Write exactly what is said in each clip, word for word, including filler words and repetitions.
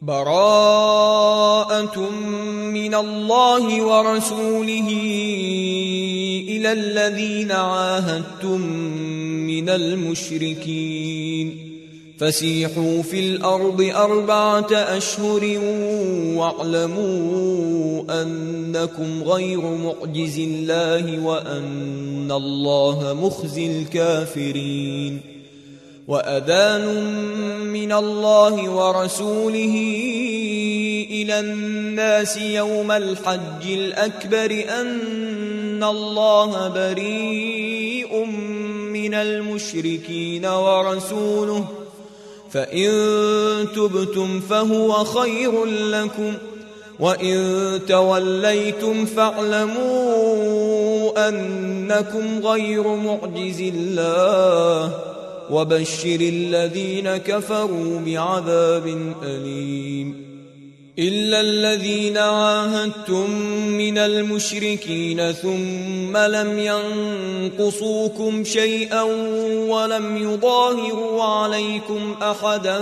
براءة من الله ورسوله إلى الذين عاهدتم من المشركين فسيحوا في الأرض أربعة أشهر واعلموا أنكم غير معجز الله وأن الله مخزي الكافرين. وأذان من الله ورسوله إلى الناس يوم الحج الأكبر أن الله بريء من المشركين ورسوله فإن تبتم فهو خير لكم وإن توليتم فاعلموا أنكم غير معجز الله وبشر الذين كفروا بعذاب أليم. إلا الذين عاهدتم من المشركين ثم لم ينقصوكم شيئا ولم يظاهروا عليكم أحدا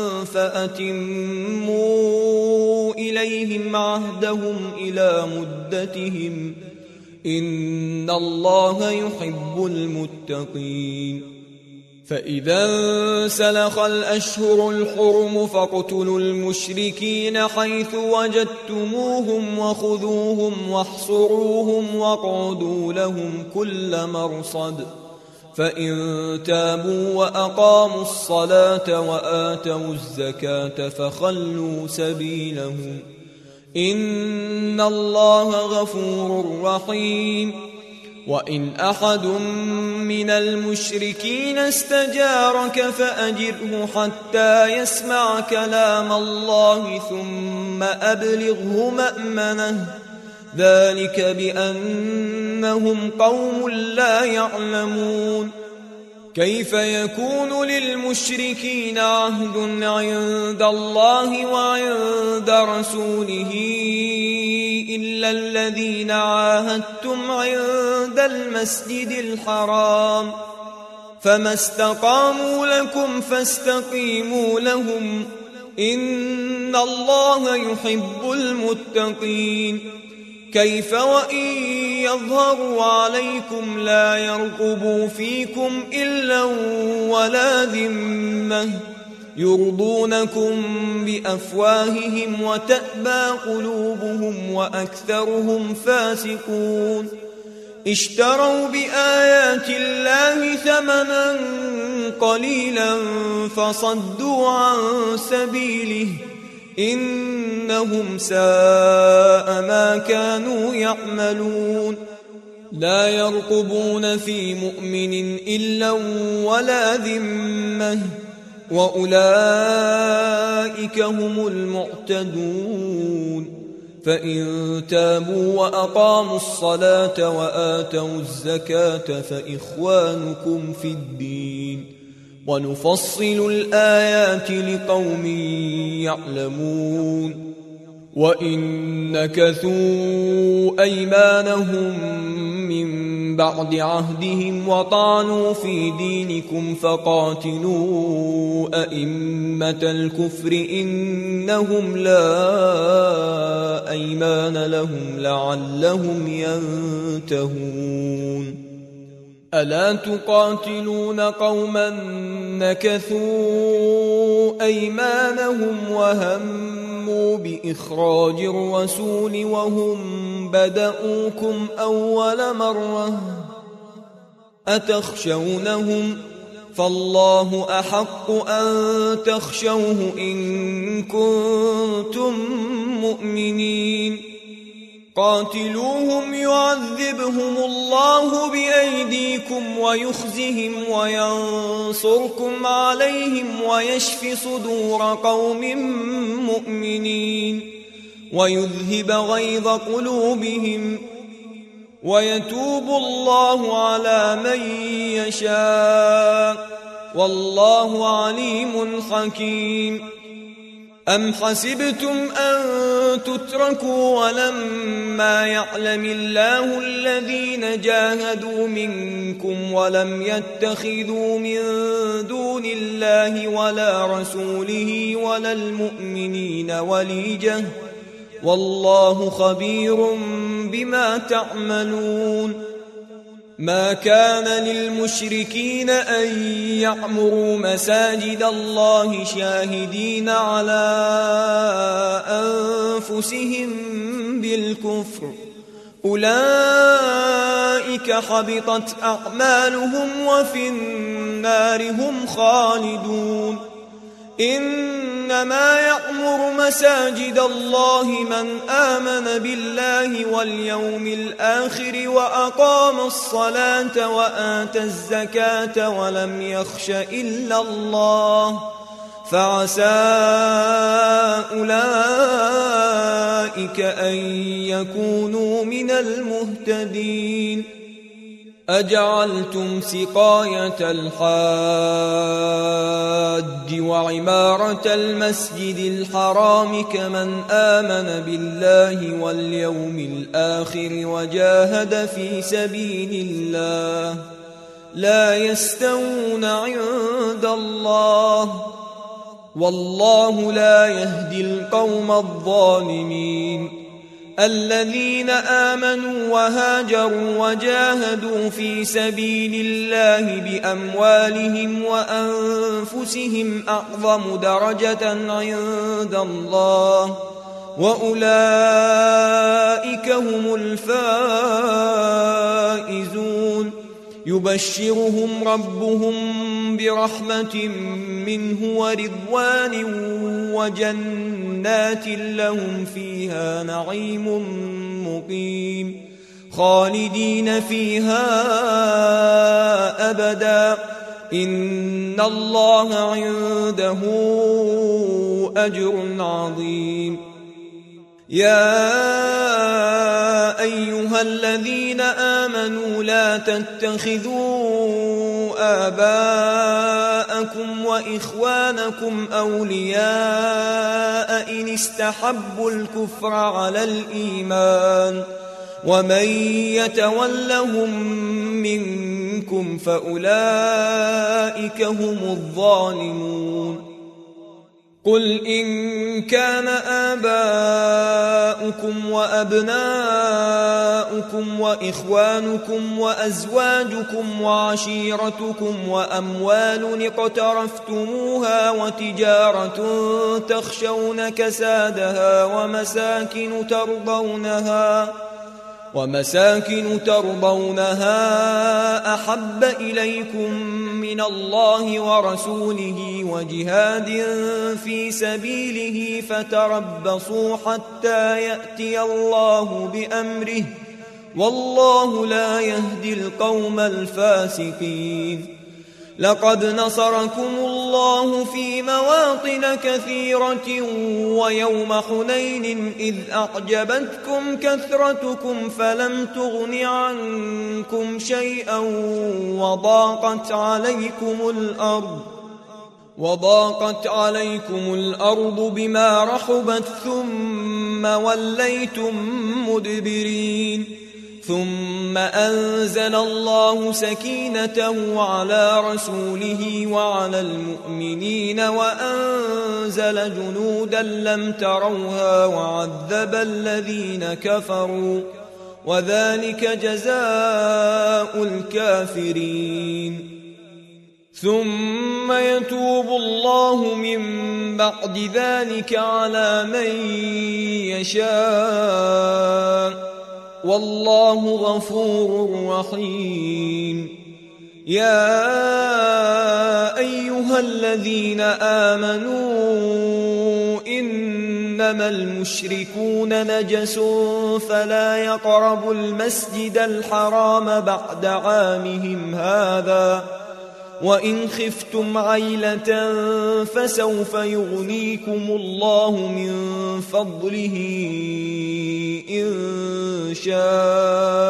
فأتموا إليهم عهدهم إلى مدتهم إن الله يحب المتقين. فإذا انسلخ الأشهر الحرم فاقتلوا المشركين حيث وجدتموهم وخذوهم واحصروهم واقعدوا لهم كل مرصد فإن تابوا وأقاموا الصلاة وآتوا الزكاة فخلوا سبيلهم إن الله غفور رحيم. وإن أحد من المشركين استجارك فأجره حتى يسمع كلام الله ثم أبلغه مأمنه ذلك بأنهم قوم لا يعلمون. كيف يكون للمشركين عهد عند الله وعند رسوله إلا الذين عاهدتم عند المسجد الحرام فما استقاموا لكم فاستقيموا لهم إن الله يحب المتقين. كيف وإن يظهروا عليكم لا يرقبوا فيكم إلا ولا ذمة يرضونكم بأفواههم وتأبى قلوبهم وأكثرهم فاسقون. اشتروا بآيات الله ثمنا قليلا فصدوا عن سبيله إنهم ساء ما كانوا يعملون. لا يرقبون في مؤمن إلا ولا ذمة وأولئك هم المعتدون. فإن تابوا وأقاموا الصلاة وآتوا الزكاة فإخوانكم في الدين ونفصل الآيات لقوم يعلمون. وإن نكثوا أيمانهم من بعد عهدهم وطعنوا في دينكم فقاتلوا أئمة الكفر إنهم لا أيمان لهم لعلهم ينتهون. ألا تقاتلون قوما نكثوا أيمانهم وهموا بإخراج الرسول وهم بدؤوكم أول مرة أتخشونهم فالله أحق أن تخشوه إن كنتم مؤمنين. قاتلوهم يعذبهم الله بأيديكم ويخزهم وينصركم عليهم ويشف صدور قوم مؤمنين ويذهب غيظ قلوبهم ويتوب الله على من يشاء والله عليم حكيم. أم حسبتم أن تتركوا ولما يعلم الله الذين جاهدوا منكم ولم يتخذوا من دون الله ولا رسوله ولا المؤمنين وليجة والله خبير بما تعملون ما كان للمشركين أن يعمروا مساجد الله شاهدين على أنفسهم بالكفر أولئك حبطت أعمالهم وفي النار هم خالدون إنما يعمر مساجد الله من آمن بالله واليوم الآخر وأقام الصلاة وآتى الزكاة ولم يخش إلا الله فعسى أولئك أن يكونوا من المهتدين أجعلتم سقاية الحاج وعمارة المسجد الحرام كمن آمن بالله واليوم الآخر وجاهد في سبيل الله لا يستوون عند الله والله لا يهدي القوم الظالمين الذين آمنوا وهاجروا وجاهدوا في سبيل الله بأموالهم وأنفسهم أعظم درجة عند الله وأولئك هم الفائزون يبشرهم ربهم برحمة منه ورضوان وجنات لهم فيها نعيم مقيم خالدين فيها أبدا إن الله عنده أجر عظيم يا أيها الذين آمنوا لا تتخذوا آباءكم وإخوانكم أولياء إن استحبوا الكفر على الإيمان ومن يتولهم منكم فأولئك هم الظالمون قل إن كان آباؤكم وأبناؤكم وإخوانكم وأزواجكم وعشيرتكم وأموال اقترفتموها وتجارة تخشون كسادها ومساكن ترضونها ومساكن ترضونها أحب إليكم من الله ورسوله وجهاد في سبيله فتربصوا حتى يأتي الله بأمره والله لا يهدي القوم الفاسقين لقد نصركم الله في مواطن كثيرة ويوم حنين إذ أعجبتكم كثرتكم فلم تغن عنكم شيئا وضاقت عليكم الأرض وضاقت عليكم الأرض بما رحبت ثم وليتم مدبرين ثم أنزل الله سكينته على رسوله وعلى المؤمنين وأنزل جنودا لم تروها وعذب الذين كفروا وذلك جزاء الكافرين ثم يتوب الله من بعد ذلك على من يشاء والله غفور رحيم يا أيها الذين آمنوا إنما المشركون نجس فلا يقربوا المسجد الحرام بعد عامهم هذا وإن خفتم عيلة فسوف يغنيكم الله من فضله إن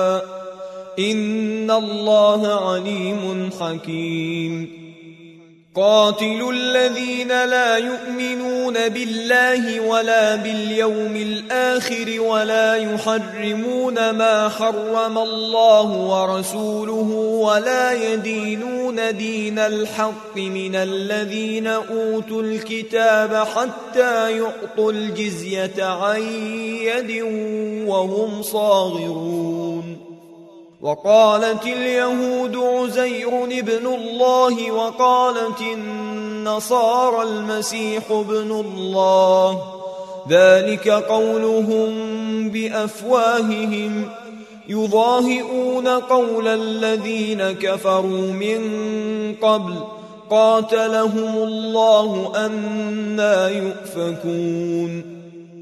شاء إن الله عليم حكيم قاتلوا الذين لا يؤمنون بالله ولا باليوم الآخر ولا يحرمون ما حرم الله ورسوله ولا يدينون دين الحق من الذين أوتوا الكتاب حتى يعطوا الجزية عن يد وهم صاغرون. وقالت اليهود عزير ابن الله وقالت النصارى المسيح ابن الله، ذلك قولهم بأفواههم يضاهئون قول الذين كفروا من قبل قاتلهم الله أنى يؤفكون.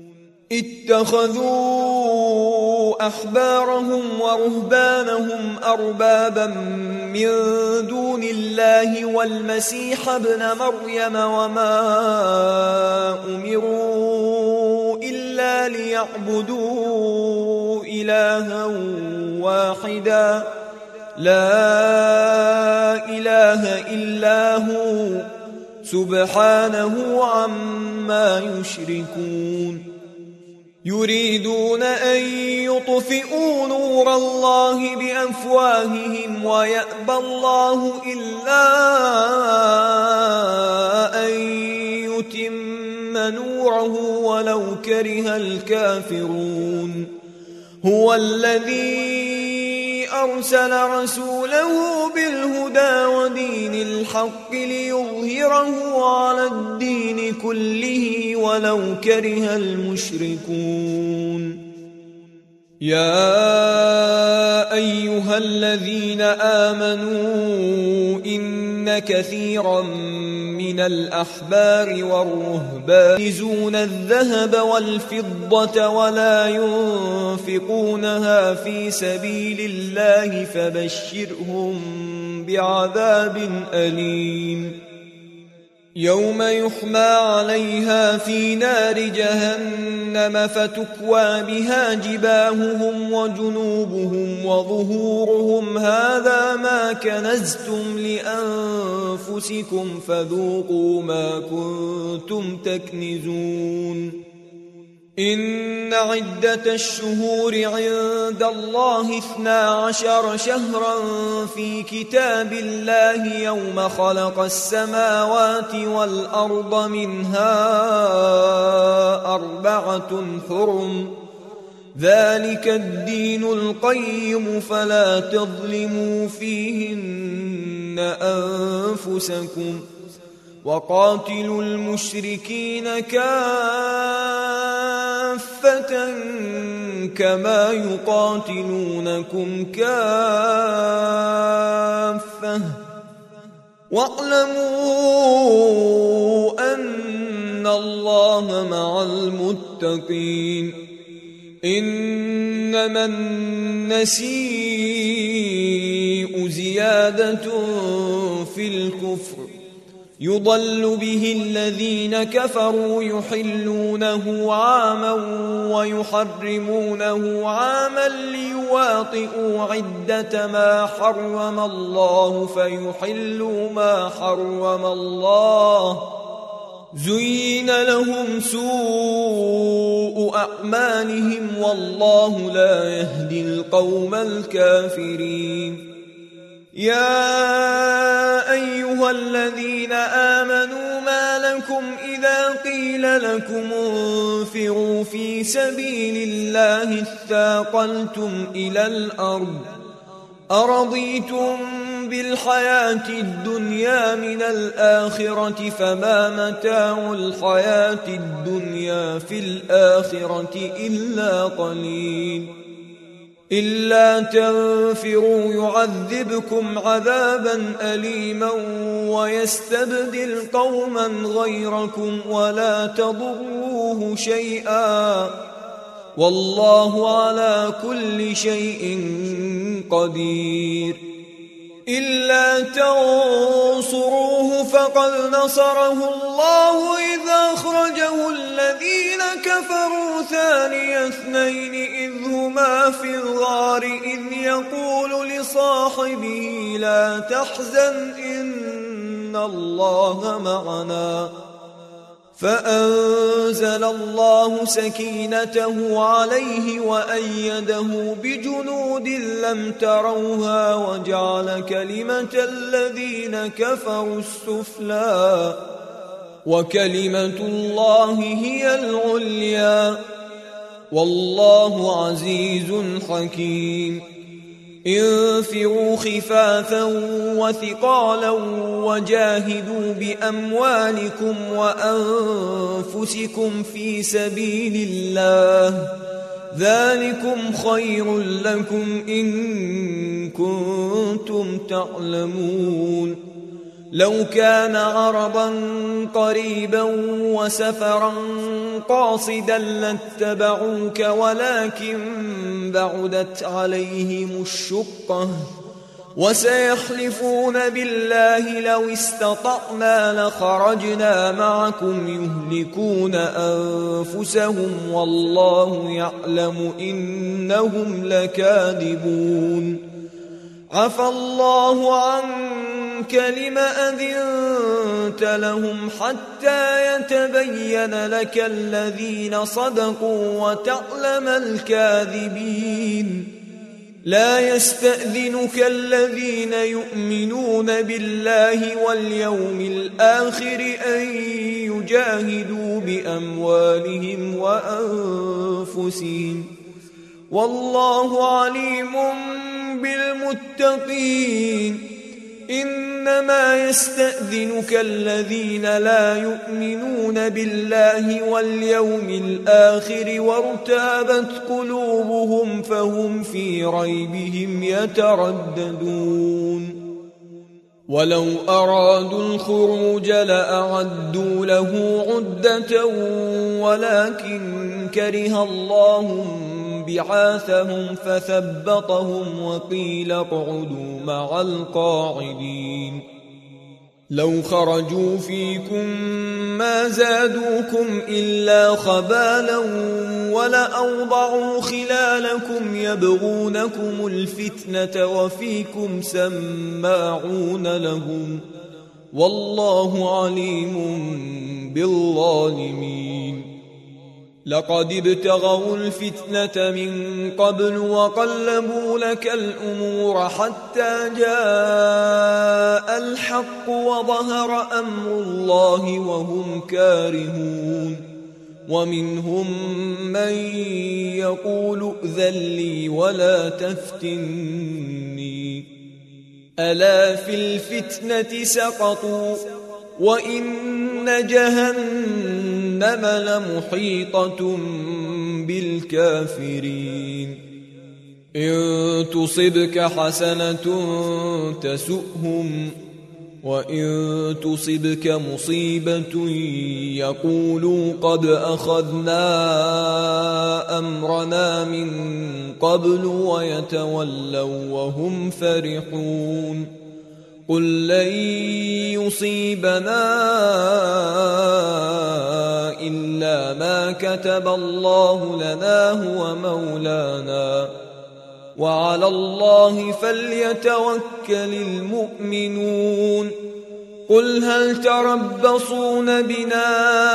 اتخذوا أحبارهم ورهبانهم أربابا من دون الله والمسيح ابن مريم وما أمروا إلا ليعبدوا إلها واحدا لا إله إلا هو سبحانه عما يشركون. يريدون أن يطفئوا نور الله بأفواههم ويأبى الله إلا أن يتم نوره ولو كره الكافرون. هو الذي أرسل رسوله بالهدى ودين الحق ليظهره على الدين كله ولو كره المشركون. يا أيها الذين آمنوا إن كثيرا من الأحبار والرهبان يكنزون الذهب والفضة ولا ينفقونها في سبيل الله فبشرهم بعذاب أليم. يوم يحمى عليها في نار جهنم فتكوى بها جباههم وجنوبهم وظهورهم هذا ما كنزتم لأنفسكم فذوقوا ما كنتم تكنزون. إن عدة الشهور عند الله اثنا عشر شهرا في كتاب الله يوم خلق السماوات والأرض منها أربعة حرم ذلك الدين القيم فلا تظلموا فيهن أنفسكم وقاتلوا المشركين كافة كما يقاتلونكم كافة واعلموا أن الله مع المتقين. إنما النسيء زيادة في الكفر يضل به الذين كفروا يحلونه عاما ويحرمونه عاما ليواطئوا عدة ما حرم الله فيحلوا ما حرم الله. زين لهم سوء أعمالهم والله لا يهدي القوم الكافرين. يا أيها الذين آمنوا ما لكم إذا قيل لكم انفروا في سبيل الله اثاقلتم إلى الأرض أرضيتم بالحياة الدنيا من الآخرة فما متاع الحياة الدنيا في الآخرة إلا قليل. إلا تنفروا يعذبكم عذابا أليما ويستبدل قوما غيركم ولا تضروه شيئا والله على كل شيء قدير. إلا تنصروه فقد نصره الله إذ أخرجه الذين كفروا ثاني اثنين إذ هما في الغار إذ يقول لصاحبه لا تحزن إن إن الله معنا. فأنزل الله سكينته عليه وأيده بجنود لم تروها وجعل كلمة الذين كفروا السفلى وكلمة الله هي العليا والله عزيز حكيم. انفروا خفافا وثقالا وجاهدوا بأموالكم وأنفسكم في سبيل الله ذلكم خير لكم إن كنتم تعلمون. لو كان عرضا قريبا وسفرا قاصدا لاتبعوك ولكن بعدت عليهم الشقة وسيحلفون بالله لو استطعنا لخرجنا معكم يهلكون أنفسهم والله يعلم إنهم لكاذبون. عفى الله عنك لم أذنت لهم حتى يتبين لك الذين صدقوا وتعلم الكاذبين. لا يستأذنك الذين يؤمنون بالله واليوم الآخر أن يجاهدوا بأموالهم وأنفسهم والله عليم بالمتقين. إنما يستأذنك الذين لا يؤمنون بالله واليوم الآخر وارتابت قلوبهم فهم في ريبهم يترددون. ولو أرادوا الخروج لأعدوا له عدة ولكن كره الله بعاثهم فثبطهم وقيل اقعدوا مع القاعدين. لو خرجوا فيكم ما زادوكم إلا خبالا ولأوضعوا خلالكم يبغونكم الفتنة وفيكم سماعون لهم والله عليم بالظالمين. لقد ابتغوا الفتنة من قبل وقلبوا لك الأمور حتى جاء الحق وظهر أمر الله وهم كارهون. ومنهم من يقول ائذن لي ولا تفتني ألا في الفتنة سقطوا وإن جهنم لمحيطة بالكافرين. إن تصبك حسنة تسؤهم وإن تصبك مصيبة يقولوا قد أخذنا أمرنا من قبل ويتولوا وهم فرحون. قل لن يصيبنا إلا ما كتب الله لنا هو مولانا وعلى الله فليتوكل المؤمنون. قل هل تربصون بنا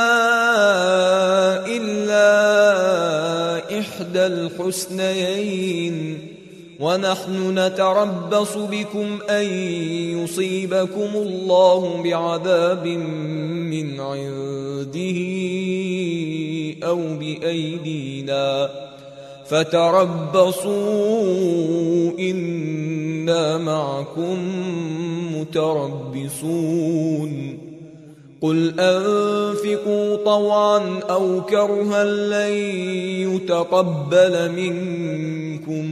إلا إحدى الحسنيين ونحن نتربص بكم أن يصيبكم الله بعذاب من عنده أو بأيدينا فتربصوا إنا معكم متربصون. قل أنفقوا طوعا أو كرها لن يتقبل منكم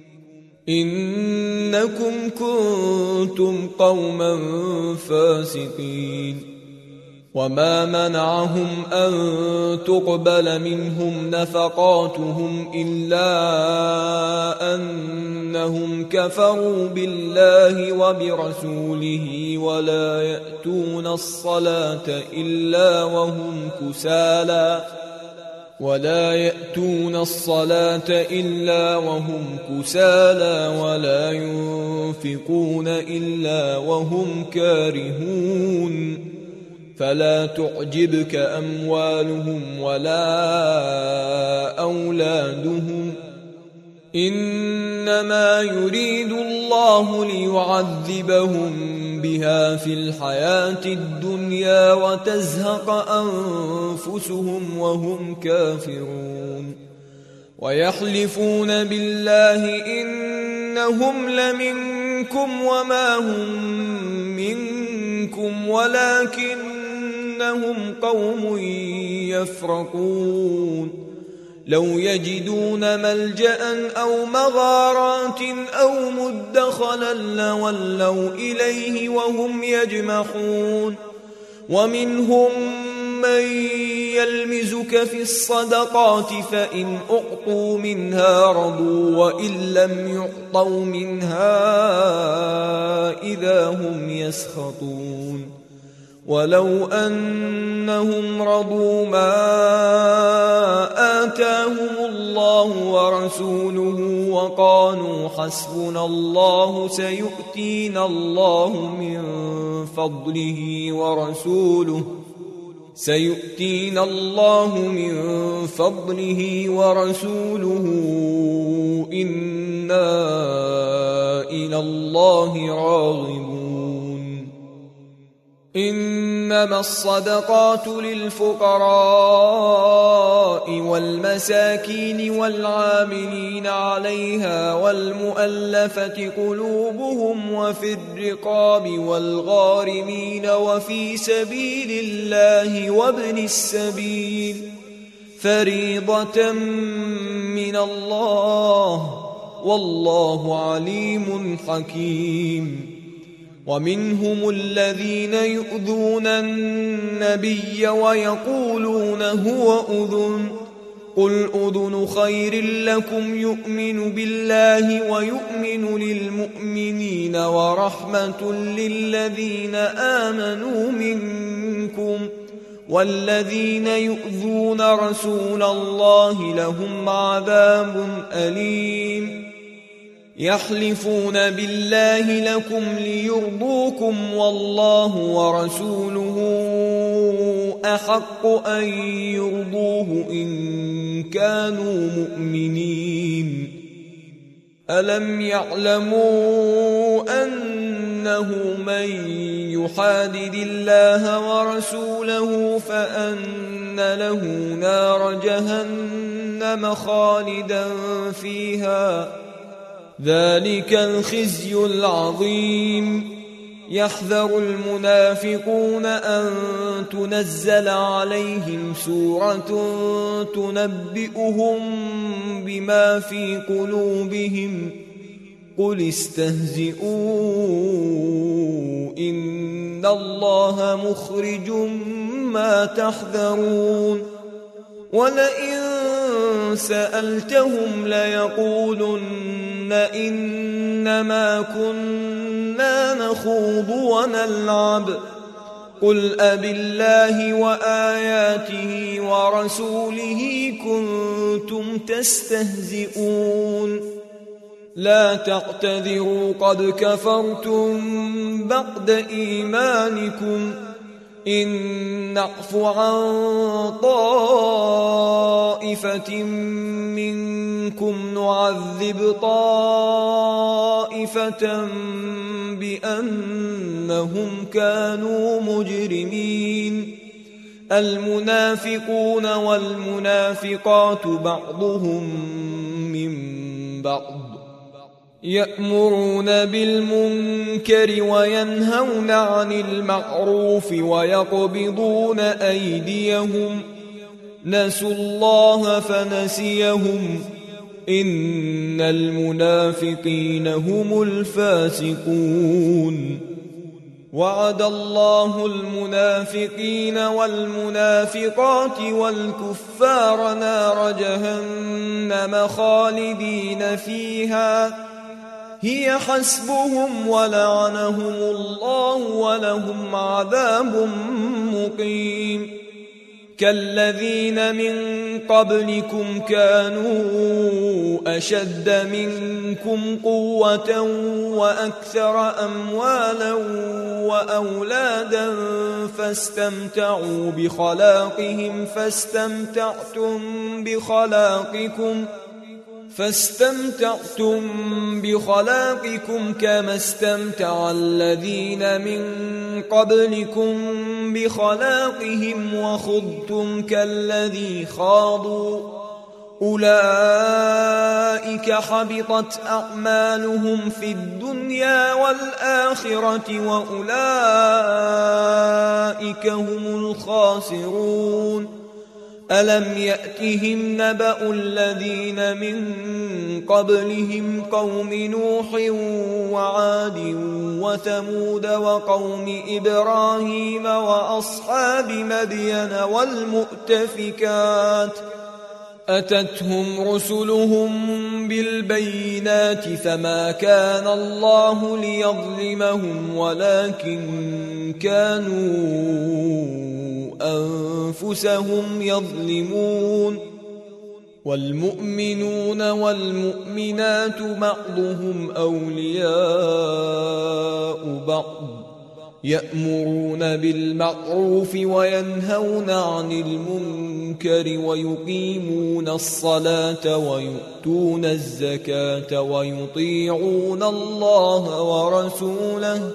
إنكم كنتم قوما فاسقين. وما منعهم أن تقبل منهم نفقاتهم إلا أنهم كفروا بالله وبرسوله ولا يأتون الصلاة إلا وهم كسالى ولا يأتون الصلاة إلا وهم كسالى ولا ينفقون إلا وهم كارهون فلا تعجبك أموالهم ولا أولادهم إنما يريد الله ليعذبهم بها في الحياة الدنيا وتزهق أنفسهم وهم كافرون ويحلفون بالله إنهم لمنكم وما هم منكم ولكنهم قوم يفرقون لو يجدون ملجأ أو مغارات أو مدخلا لولوا إليه وهم يجمحون ومنهم من يلمزك في الصدقات فإن أعطوا منها رضوا وإن لم يعطوا منها إذا هم يسخطون ولو أنهم رضوا ما آتاهم الله ورسوله وقالوا حسبنا الله سيؤتينا الله من فضله ورسوله سيؤتينا الله من فضله ورسوله إنا إلى الله راغبون إنما الصدقات للفقراء والمساكين والعاملين عليها والمؤلفة قلوبهم وفي الرقاب والغارمين وفي سبيل الله وابن السبيل فريضة من الله والله عليم حكيم ومنهم الذين يؤذون النبي ويقولون هو أذن قل أذن خير لكم يؤمن بالله ويؤمن للمؤمنين ورحمة للذين آمنوا منكم والذين يؤذون رسول الله لهم عذاب أليم يحلفون بالله لكم ليرضوكم والله ورسوله أحق أن يرضوه إن كانوا مؤمنين ألم يعلموا أنه من يحادد الله ورسوله فأن له نار جهنم خالدا فيها ذلك الخزي العظيم يحذر المنافقون أن تنزل عليهم سورة تنبئهم بما في قلوبهم قل استهزئوا إن الله مخرج ما تحذرون ولئن سألتهم ليقولن إنما كنا نخوض ونلعب قل أبالله وآياته ورسوله كنتم تستهزئون لا تعتذروا قد كفرتم بعد إيمانكم إن نعف عن طائفة منكم نعذب طائفة بأنهم كانوا مجرمين المنافقون والمنافقات بعضهم من بعض يأمرون بالمنكر وينهون عن المعروف ويقبضون أيديهم نسوا الله فنسيهم إن المنافقين هم الفاسقون وعد الله المنافقين والمنافقات والكفار نار جهنم خالدين فيها هي حسبهم ولعنهم الله ولهم عذاب مقيم كالذين من قبلكم كانوا أشد منكم قوة وأكثر أموالا وأولادا فاستمتعوا بخلاقهم فاستمتعتم بخلاقكم فاستمتعتم بخلاقكم كما استمتع الذين من قبلكم بخلاقهم وخضتم كالذي خاضوا أولئك حبطت أعمالهم في الدنيا والآخرة وأولئك هم الخاسرون ألم يأتهم نبأ الذين من قبلهم قوم نوح وعاد وثمود وقوم إبراهيم وأصحاب مدين والمؤتفكات أتتهم رسلهم بالبينات فما كان الله ليظلمهم ولكن كانوا أنفسهم يظلمون والمؤمنون والمؤمنات بعضهم أولياء بعض يأمرون بالمعروف وينهون عن المنكر ويقيمون الصلاة ويؤتون الزكاة ويطيعون الله ورسوله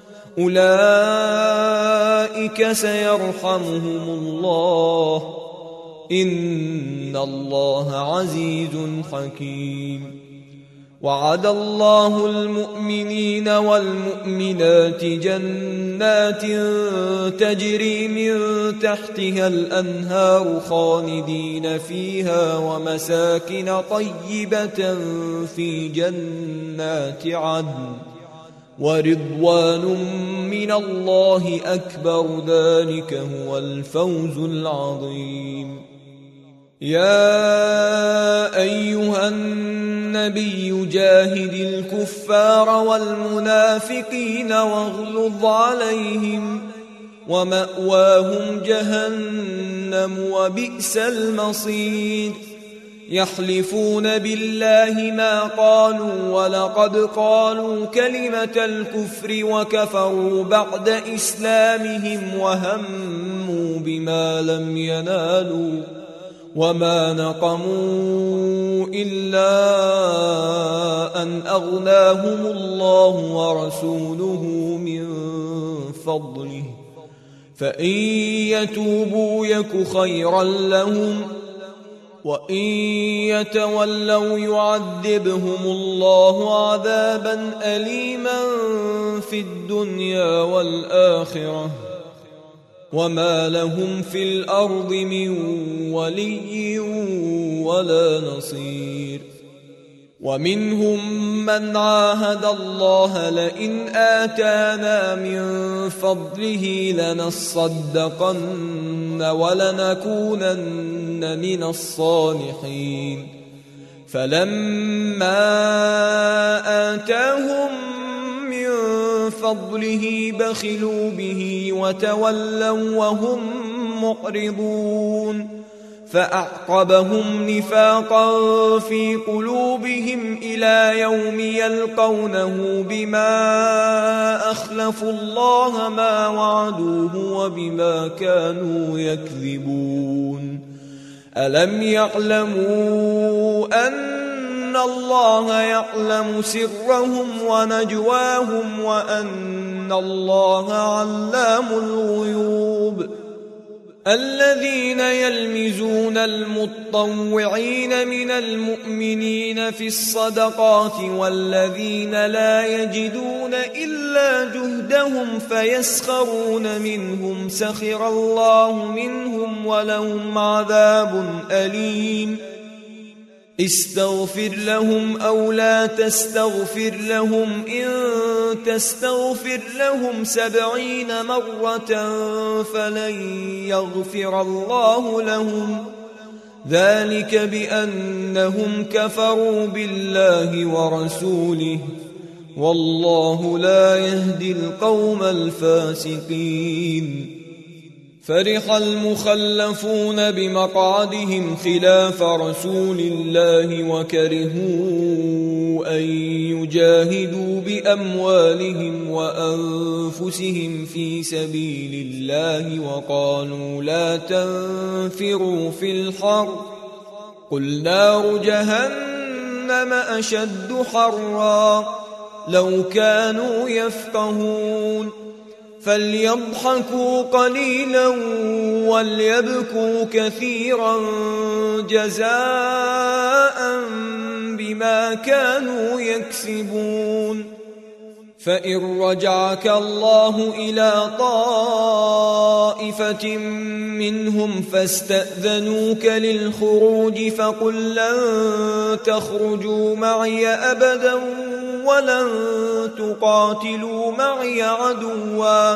أولئك سيرحمهم الله إن الله عزيز حكيم وعد الله المؤمنين والمؤمنات جنات تجري من تحتها الأنهار خالدين فيها ومساكن طيبة في جنات عدن ورضوان من الله أكبر ذلك هو الفوز العظيم يا أيها النبي جاهد الكفار والمنافقين واغلظ عليهم ومأواهم جهنم وبئس المصير يحلفون بالله ما قالوا ولقد قالوا كلمة الكفر وكفروا بعد إسلامهم وهموا بما لم ينالوا وما نقموا إلا أن أغناهم الله ورسوله من فضله فإن يتوبوا يك خيرا لهم وإن يتولوا يعذبهم الله عذابا أليما في الدنيا والآخرة وما لهم في الأرض من ولي ولا نصير ومنهم من عاهد الله لئن آتانا من فضله لنصدقن ولنكونن من الصالحين فلما آتاهم من فضله بخلوا به وتولوا وهم معرضون فأعقبهم نفاقا في قلوبهم إلى يوم يلقونه بما أخلفوا الله ما وعدوه وبما كانوا يكذبون ألم يعلموا أن الله يعلم سرهم ونجواهم وأن الله علام الغيوب الذين يلمزون المطوعين من المؤمنين في الصدقات والذين لا يجدون إلا جهدهم فيسخرون منهم سخر الله منهم ولهم عذاب أليم استغفر لهم أو لا تستغفر لهم إن تستغفر لهم سبعين مرة فلن يغفر الله لهم ذلك بأنهم كفروا بالله ورسوله والله لا يهدي القوم الفاسقين فرح المخلفون بمقعدهم خلاف رسول الله وكرهوا أن يجاهدوا بأموالهم وأنفسهم في سبيل الله وقالوا لا تنفروا في الحر قل نار جهنم أشد حرا لو كانوا يفقهون فليضحكوا قليلا وليبكوا كثيرا جزاء بما كانوا يكسبون فإن رجعك الله إلى طائفة منهم فاستأذنوك للخروج فقل لن تخرجوا معي أبدا ولن تقاتلوا معي عدوا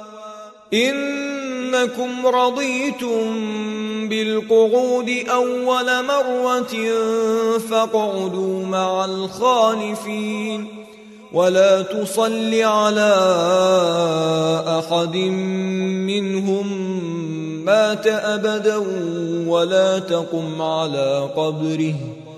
إنكم رضيتم بالقعود أول مرة فاقعدوا مع الخالفين ولا تصل على أحد منهم مات أبدا ولا تقم على قبره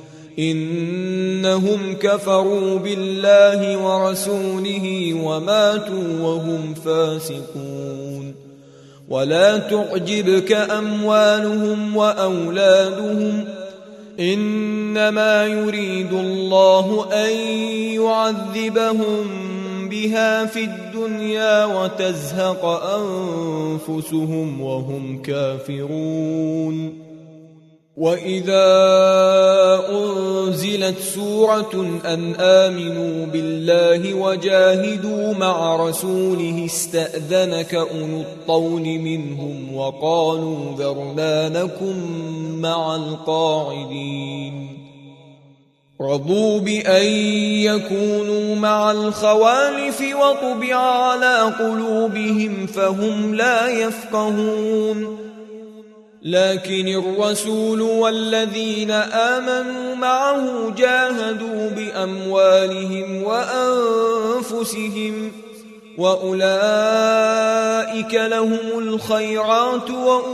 إنهم كفروا بالله ورسوله وماتوا وهم فاسقون ولا تعجبك أموالهم وأولادهم إنما يريد الله أن يعذبهم بها في الدنيا وتزهق أنفسهم وهم كافرون وإذا أنزلت سورة أن آمنوا بالله وجاهدوا مع رسوله استأذنك أولو الطول منهم وقالوا ذرنا نكن مع القاعدين رضوا بأن يكونوا مع الخوالف وطبع على قلوبهم فهم لا يفقهون لكن الرسول والذين آمنوا معه جاهدوا بأموالهم وأنفسهم وأولئك لهم الخيرات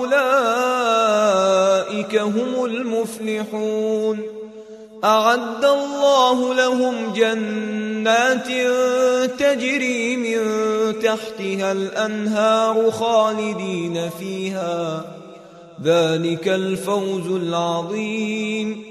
وأولئك هم المفلحون أعد الله لهم جنات تجري من تحتها الأنهار خالدين فيها ذلك الفوز العظيم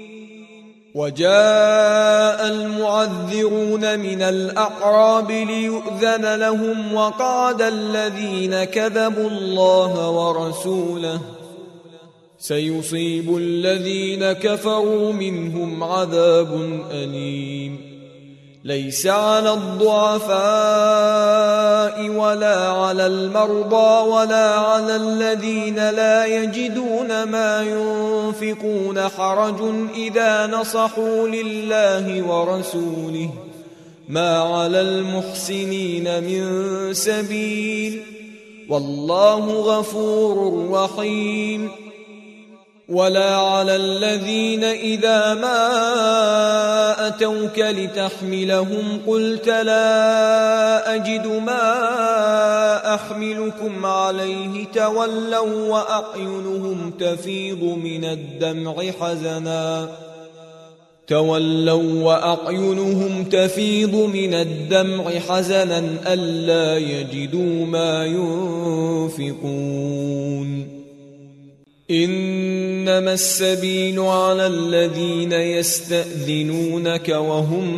وجاء المعذرون من الأعراب ليؤذن لهم وقعد الذين كذبوا الله ورسوله سيصيب الذين كفروا منهم عذاب أليم ليس على الضعفاء ولا على المرضى ولا على الذين لا يجدون ما ينفقون حرج إذا نصحوا لله ورسوله ما على المحسنين من سبيل والله غفور رحيم ولا على الذين إذا ما أتوك لتحملهم قلت لا أجد ما أحملكم عليه تولوا وأعينهم تفيض من الدمع حزنا تولوا وأعينهم تفيض من الدمع حزنا ألا يجدوا ما ينفقون إنما السبيل على الذين يستأذنونك وهم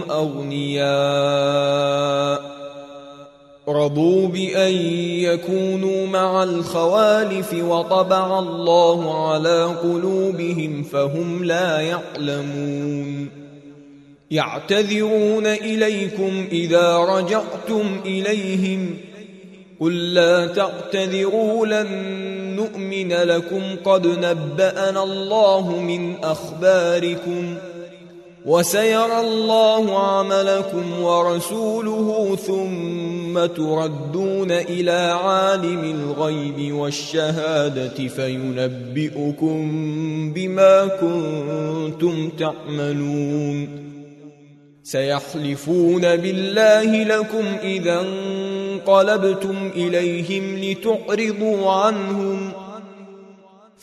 أغنياء رضوا بأن يكونوا مع الخوالف وطبع الله على قلوبهم فهم لا يعلمون يعتذرون إليكم إذا رجعتم إليهم قل لا تعتذروا لن نؤمن لكم قد نبأنا الله من أخباركم وسيرى الله عملكم ورسوله ثم تردون إلى عالم الغيب والشهادة فينبئكم بما كنتم تعملون سيحلفون بالله لكم إذا انقلبتم إليهم لتعرضوا عنهم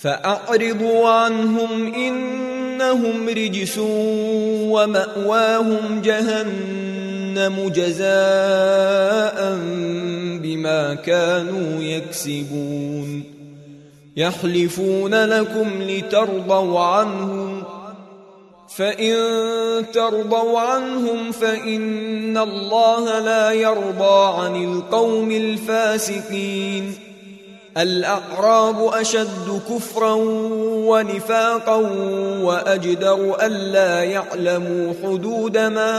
فأعرضوا عنهم إنهم رجس ومأواهم جهنم جزاء بما كانوا يكسبون يحلفون لكم لترضوا عنهم فإن ترضوا عنهم فإن الله لا يرضى عن القوم الفاسقين الأعراب أشد كفرا ونفاقا وأجدر ألا يعلموا حدود ما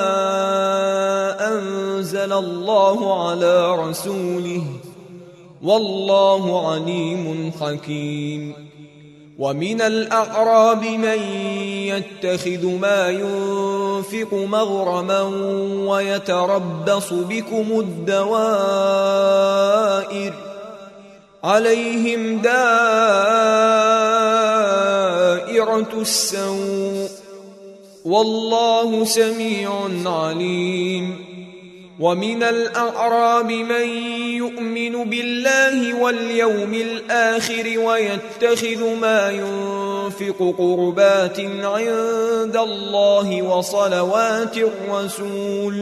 أنزل الله على رسوله والله عليم حكيم ومن الأعراب من يتخذ ما ينفق مغرما ويتربص بكم الدوائر عليهم دائرة السوء والله سميع عليم ومن الأعراب من يؤمن بالله واليوم الآخر ويتخذ ما ينفق قربات عند الله وصلوات الرسول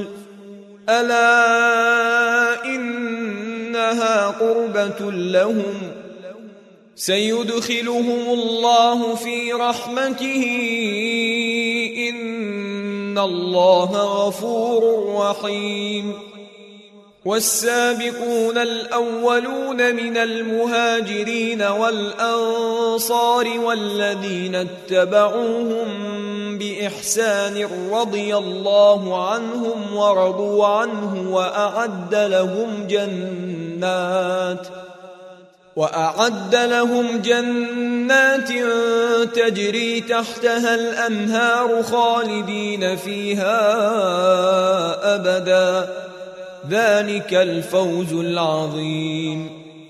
ألا إنها قربة لهم سيدخلهم الله في رحمته إن الله غفور رحيم والسابقون الأولون من المهاجرين والأنصار والذين اتبعوهم بإحسان رضي الله عنهم ورضوا عنه وأعد لهم جنات وأعد لهم جنات تجري تحتها الأنهار خالدين فيها أبدا ذلك الفوز العظيم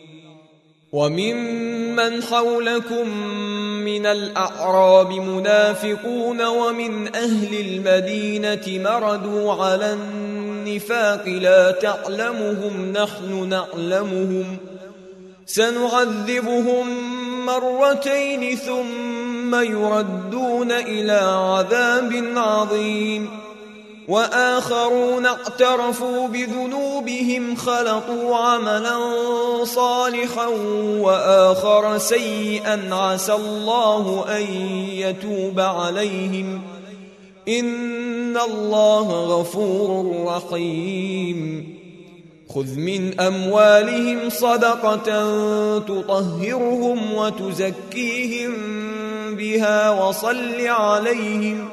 وممن حولكم من الأعراب منافقون ومن أهل المدينة مردوا على النفاق لا تعلمهم نحن نعلمهم سنعذبهم مرتين ثم يردون إلى عذاب عظيم وآخرون اعترفوا بذنوبهم خلطوا عملا صالحا وآخر سيئا عسى الله أن يتوب عليهم إن الله غفور رحيم خذ من أموالهم صدقة تطهرهم وتزكيهم بها وصل عليهم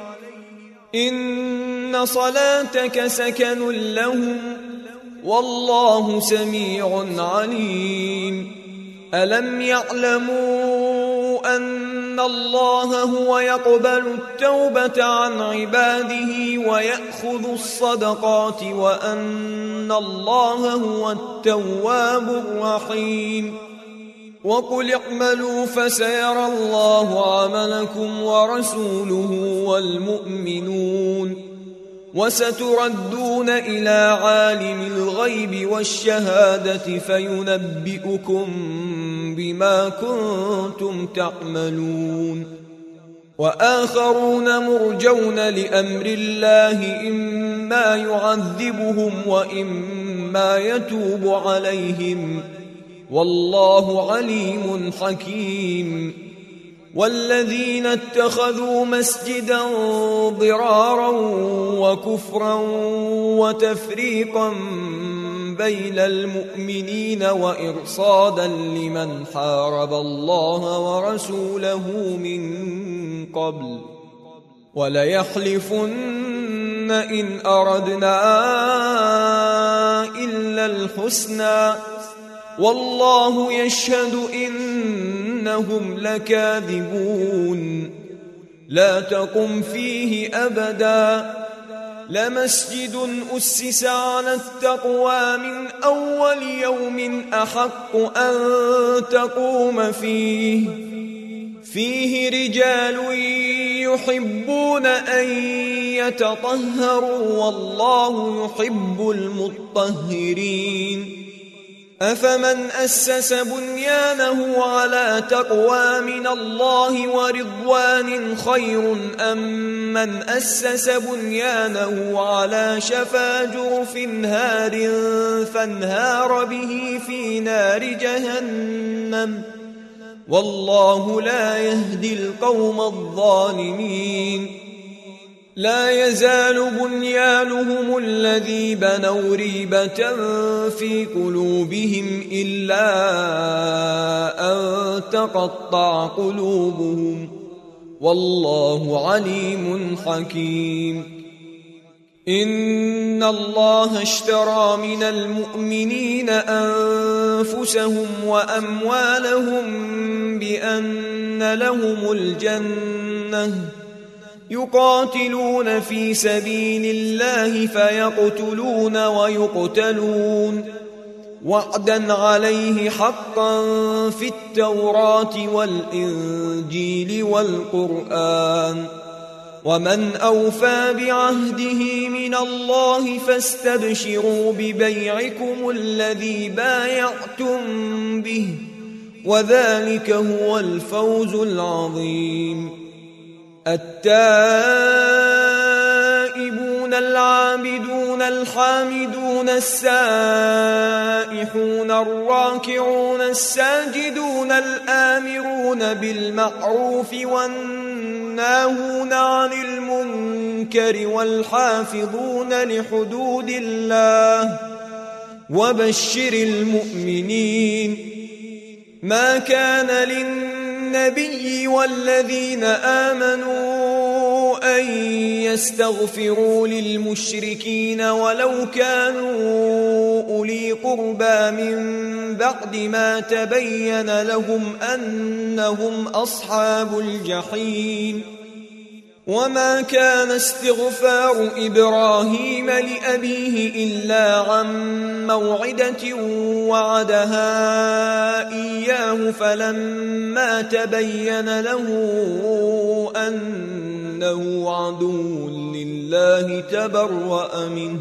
إن صلاتك سكن لهم والله سميع عليم ألم يعلموا أن الله هو يقبل التوبة عن عباده ويأخذ الصدقات وأن الله هو التواب الرحيم وقل اعملوا فسيرى الله عملكم ورسوله والمؤمنون وستردون إلى عالم الغيب والشهادة فينبئكم بما كنتم تعملون وآخرون مرجون لأمر الله إما يعذبهم وإما يتوب عليهم والله عليم حكيم والذين اتخذوا مسجدا ضرارا وكفرا وتفريقا بين المؤمنين وإرصادا لمن حارب الله ورسوله من قبل وليحلفن إن أردنا إلا الحسنى والله يشهد إنهم لكاذبون لا تقم فيه أبدا لمسجد أسس على التقوى من أول يوم أحق أن تقوم فيه فيه رجال يحبون أن يتطهروا والله يحب المطهرين أفمن أسس بنيانه على تقوى من الله ورضوان خير أم من أسس بنيانه على شفا جرف هار فانهار به في نار جهنم والله لا يهدي القوم الظالمين لا يزال بنيانهم الذي بنوا ريبة في قلوبهم إلا أن تقطع قلوبهم والله عليم حكيم إن الله اشترى من المؤمنين أنفسهم وأموالهم بأن لهم الجنة يقاتلون في سبيل الله فيقتلون ويقتلون وعدا عليه حقا في التوراة والإنجيل والقرآن ومن أوفى بعهده من الله فاستبشروا ببيعكم الذي بايعتم به وذلك هو الفوز العظيم التائبون العابدون الحامدون السائحون الراكعون الساجدون الآمرون بالمعروف والناهون عن المنكر والحافظون لحدود الله وبشر المؤمنين ما كان للنبي والذين آمنوا أن يستغفروا للمشركين ولو كانوا أولي قربى من بعد ما تبين لهم أنهم أصحاب الجحيم وما كان استغفار إبراهيم لأبيه إلا عن موعدة وعدها إياه فلما تبين له أنه عدو لله تبرأ منه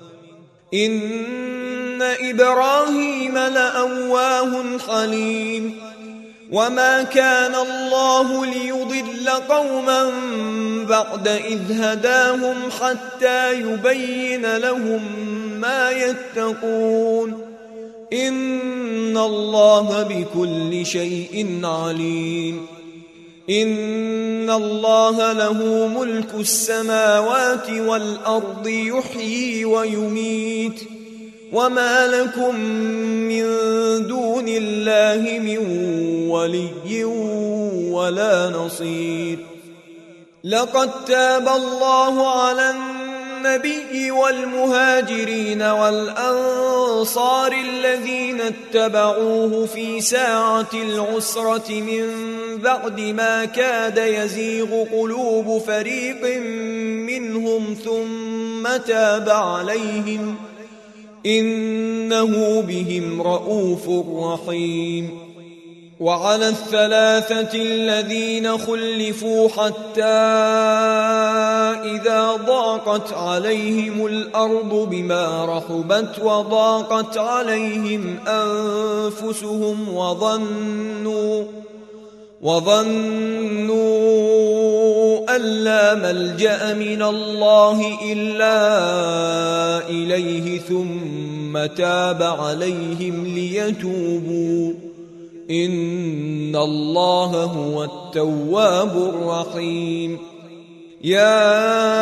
إن إبراهيم لأواه حليم وما كان الله ليضل قوما بعد إذ هداهم حتى يبين لهم ما يتقون إن الله بكل شيء عليم إن الله له ملك السماوات والأرض يحيي ويميت وما لكم من دون الله من ولي ولا نصير لقد تاب الله على النبي والمهاجرين والأنصار الذين اتبعوه في ساعة العسرة من بعد ما كاد يزيغ قلوب فريق منهم ثم تاب عليهم إنه بهم رؤوف رحيم وعلى الثلاثة الذين خلفوا حتى إذا ضاقت عليهم الأرض بما رحبت وضاقت عليهم أنفسهم وظنوا وظنوا أن لا ملجأ من الله إلا إليه ثم تاب عليهم ليتوبوا إن الله هو التواب الرحيم يا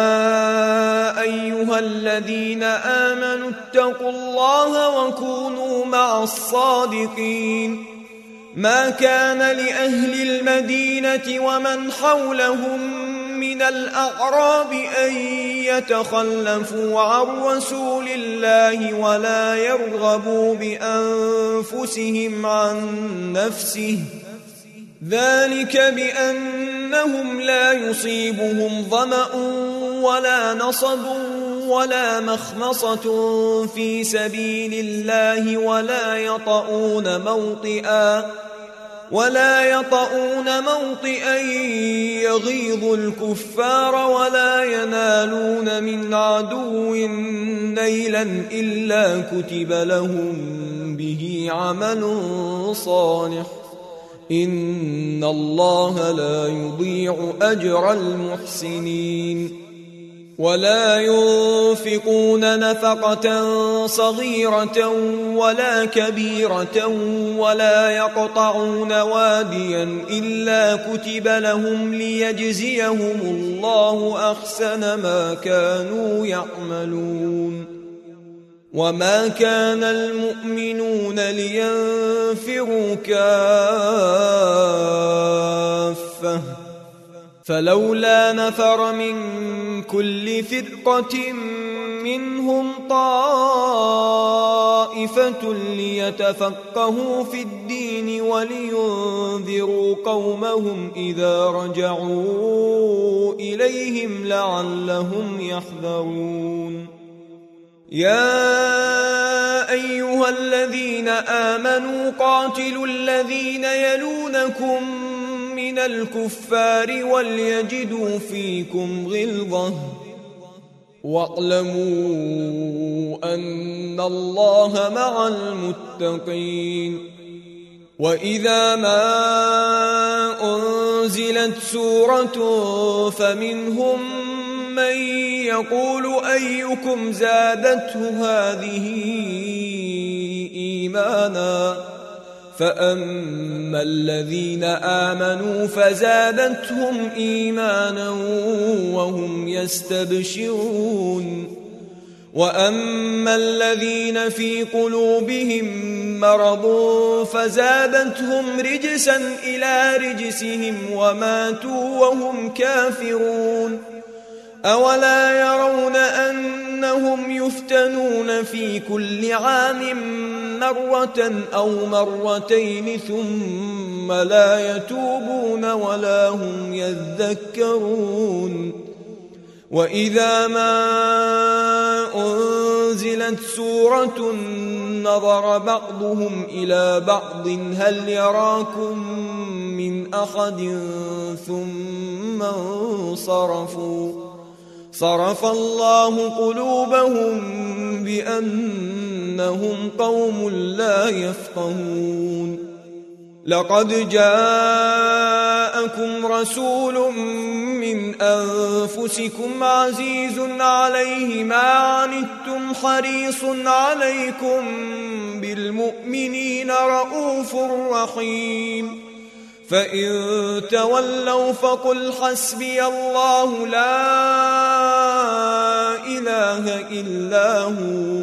أيها الذين آمنوا اتقوا الله وكونوا مع الصادقين ما كان لأهل المدينة ومن حولهم من الأعراب أن يتخلفوا عن رسول الله ولا يرغبوا بأنفسهم عن نفسه ذلك بأنهم لا يصيبهم ظمأ ولا نصب ولا مخمصة في سبيل الله ولا يطؤون موطئا ولا يطؤون موطئا يغيظ الكفار ولا ينالون من عدو نيلا إلا كتب لهم به عمل صالح إن الله لا يضيع أجر المحسنين ولا ينفقون نفقة صغيرة ولا كبيرة ولا يقطعون واديا إلا كتب لهم ليجزيهم الله أحسن ما كانوا يعملون وما كان المؤمنون لينفروا كافة فلولا نفر من كل فرقة منهم طائفة ليتفقهوا في الدين ولينذروا قومهم إذا رجعوا إليهم لعلهم يحذرون يا أيها الذين آمنوا قاتلوا الذين يلونكم من الكفار وليجدوا فيكم غلظة واعلموا أن الله مع المتقين وإذا ما أنزلت سورة فمنهم من يقول أيكم زادته هذه إيمانا فأما الذين آمنوا فزادتهم إيمانا وهم يستبشرون وأما الذين في قلوبهم مرض فزادتهم رجسا إلى رجسهم وماتوا وهم كافرون أولا يرون أنهم يفتنون في كل عام مرة أو مرتين ثم لا يتوبون ولا هم يذكرون وإذا ما أنزلت سورة نظر بعضهم إلى بعض هل يراكم من أحد ثم انصرفوا صرف الله قلوبهم بأنهم قوم لا يفقهون لقد جاءكم رسول من أنفسكم عزيز عليه ما عنتم حريص عليكم بالمؤمنين رؤوف رحيم فإن تولوا فقل حسبي الله لا إله إلا هو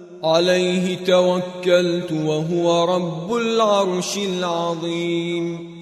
عليه توكلت وهو رب العرش العظيم